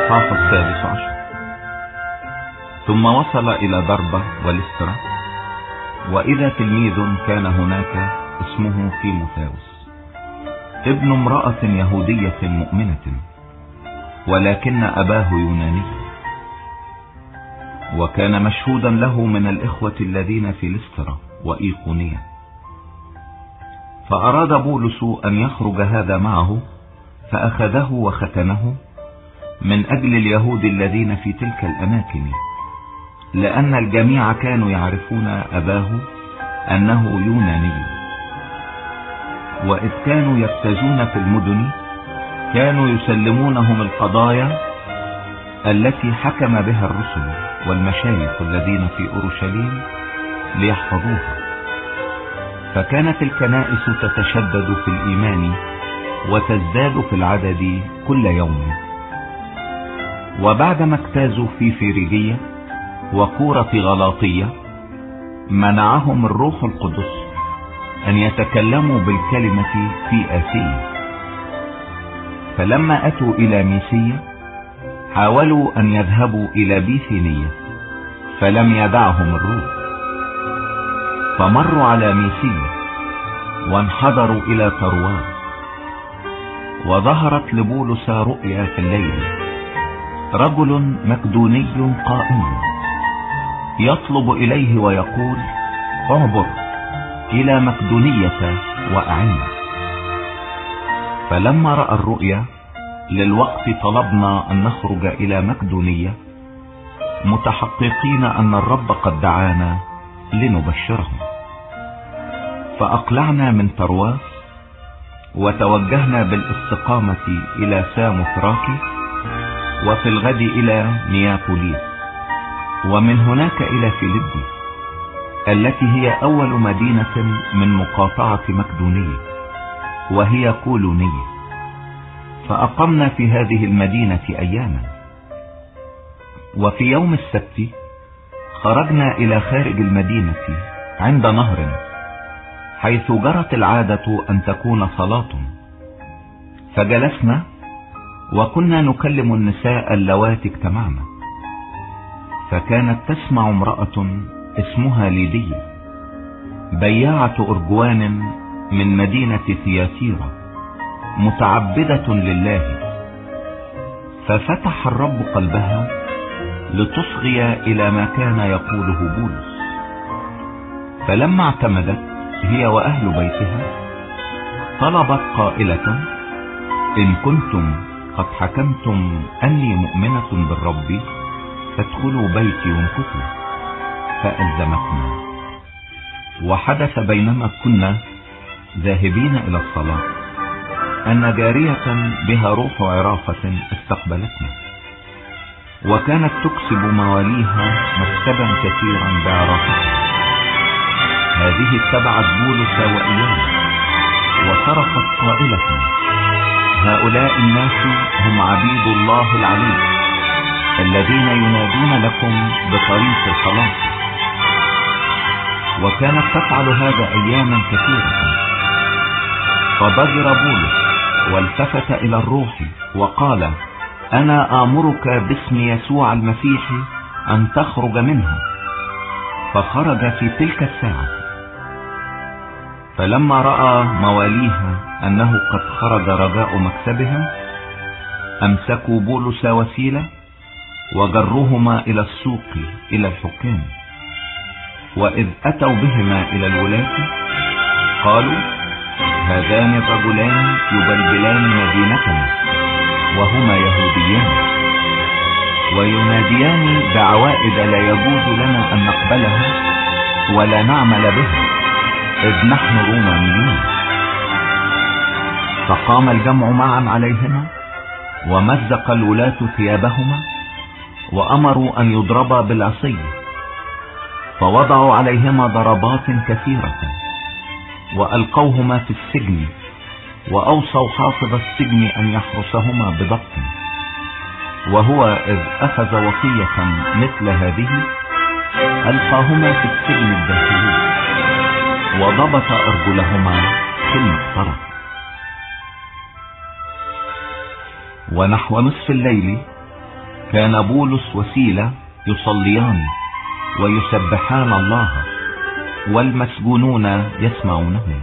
الإصحاح 16. ثم وصل إلى دربة ولسترا، وإذا تلميذ كان هناك اسمه تيموثاوس، ابن امرأة يهودية مؤمنة، ولكن أباه يوناني، وكان مشهودا له من الإخوة الذين في لسترا وإيقونية. فأراد بولس أن يخرج هذا معه، فأخذه وختنه من أجل اليهود الذين في تلك الأماكن، لأن الجميع كانوا يعرفون أباه أنه يوناني. وإذ كانوا يبتزون في المدن كانوا يسلمونهم القضايا التي حكم بها الرسل والمشايخ الذين في أورشليم ليحفظوها. فكانت الكنائس تتشدد في الإيمان وتزداد في العدد كل يوم. وبعدما اجتازوا في فيريجية وكورة غلاطية، منعهم الروح القدس أن يتكلموا بالكلمة في آسيا. فلما أتوا إلى ميسية حاولوا أن يذهبوا إلى بيثينية، فلم يدعهم الروح، فمروا على ميسية وانحدروا إلى ترواس. وظهرت لبولس رؤيا في الليل، رجل مقدوني قائم يطلب إليه ويقول: اعبر إلى مقدونية وأعنا. فلما رأى الرؤيا للوقت طلبنا أن نخرج إلى مقدونية، متحققين أن الرب قد دعانا لنبشرهم. فأقلعنا من ترواس وتوجهنا بالاستقامة إلى ساموثراكي، وفي الغد إلى نيابوليس، ومن هناك إلى فيليبي التي هي أول مدينة من مقاطعة مقدونية، وهي كولونية. فأقمنا في هذه المدينة أياما. وفي يوم السبت خرجنا إلى خارج المدينة عند نهر، حيث جرت العادة أن تكون صلاة. فجلسنا وكنا نكلم النساء اللواتي اجتمعنا. فكانت تسمع امرأة اسمها ليدية، بياعة أرجوان من مدينة ثياتيرا، متعبدة لله. ففتح الرب قلبها لتصغي إلى ما كان يقوله بولس. فلما اعتمدت هي وأهل بيتها طلبت قائلة: إن كنتم قد حكمتم أني مؤمنة بالرب فادخلوا بيتي وامكثوا. فألزمتنا. وحدث بينما كنا ذاهبين إلى الصلاة أن جارية بها روح عرافة استقبلتنا، وكانت تكسب مواليها مكسبا كثيرا بعرافتها. هذه اتبعت بولس وإيانا وصرخت قائلة: هؤلاء الناس هم عبيد الله العلي الذين ينادون لكم بطريق الخلاص. وكانت تفعل هذا أياما كثيرة. فضجر بولس والتفت إلى الروح وقال: أنا آمرك باسم يسوع المسيح أن تخرج منها. فخرج في تلك الساعة. فلما رأى مواليها أنه قد خرج رجاء مكسبهم، أمسكوا بولس وسيلة وجروهما إلى السوق إلى الحكام. وإذ أتوا بهما إلى الولاة قالوا: هذان الرجلان يبلبلان مدينتنا، وهما يهوديان، ويناديان بعوائد لا يجوز لنا أن نقبلها ولا نعمل بها، إذ نحن رومانيون. فقام الجمع معا عليهما، ومزق الولاة ثيابهما، وأمروا أن يضربا بالعصي. فوضعوا عليهما ضربات كثيرة، وألقوهما في السجن، وأوصوا حافظ السجن أن يحرسهما بضبط. وهو إذ أخذ وصية مثل هذه ألقاهما في السجن الداخلي، وضبط أرجلهما في المقطرة. ونحو نصف الليل كان بولس وسيلة يصليان ويسبحان الله والمسجونون يسمعونهم.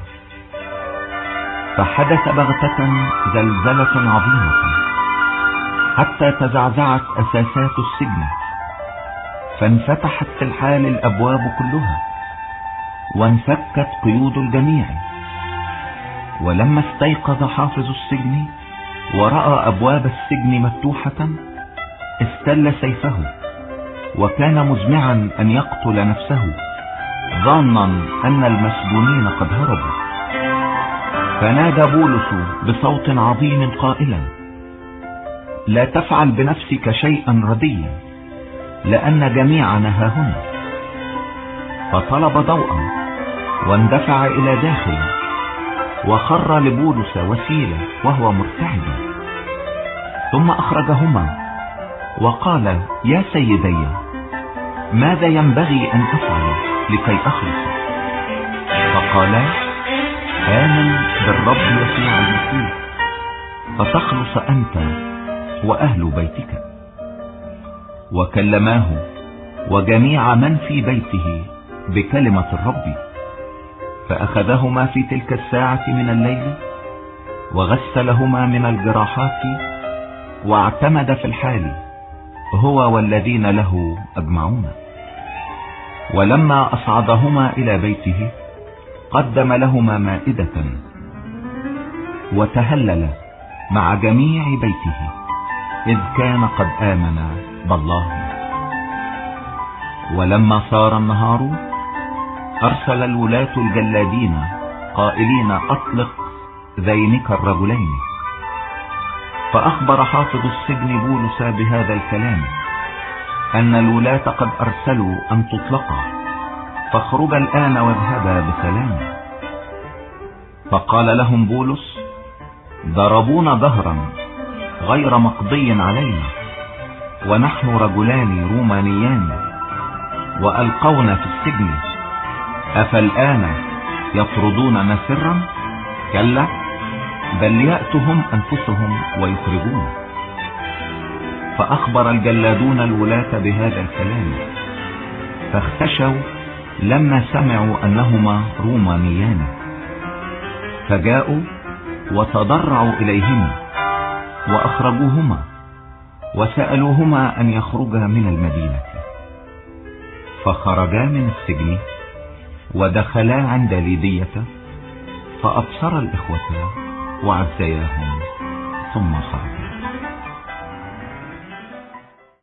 فحدث بغتة زلزلة عظيمة حتى تزعزعت أساسات السجن، فانفتحت في الحال الأبواب كلها وانفكت قيود الجميع. ولما استيقظ حافظ السجن ورأى أبواب السجن مفتوحة استل سيفه، وكان مزمعا أن يقتل نفسه ظانا أن المسجونين قد هربوا. فنادى بولس بصوت عظيم قائلا: لا تفعل بنفسك شيئا رديا، لأن جميعنا ها هنا. فطلب ضوءا واندفع إلى داخل، وخر لبولس وسيلة وهو مرتعد، ثم أخرجهما وقال: يا سيدي، ماذا ينبغي أن أفعل لكي أخلص؟ فقالا: آمن بالرب يسوع المسيح فتخلص أنت وأهل بيتك. وكلماه وجميع من في بيته بكلمة الرب، فأخذهما في تلك الساعة من الليل وغسلهما من الجراحات، واعتمد في الحال هو والذين له أجمعون. ولما أصعدهما إلى بيته قدم لهما مائدة، وتهلل مع جميع بيته، إذ كان قد آمن بالله. ولما صار النهار أرسل الولاة الجلادين قائلين: أطلق ذينك الرجلين. فأخبر حافظ السجن بولس بهذا الكلام، أن الولاة قد أرسلوا أن تطلقا، فاخرجا الآن واذهبا بسلام. فقال لهم بولس: ضربونا ظهرا غير مقضي علينا، ونحن رجلان رومانيان، وألقونا في السجن، أفالآن يطردوننا سرا؟ كلا، بل يأتهم أنفسهم ويخرجون. فأخبر الجلادون الولاة بهذا الكلام، فاختشوا لما سمعوا أنهما رومانيان، فجاءوا وتضرعوا إليهما وأخرجوهما، وسألوهما أن يخرجا من المدينة. فخرجا من السجن ودخلا عند ليدية، فأبصر الإخوة وعزياهم ثم خرج.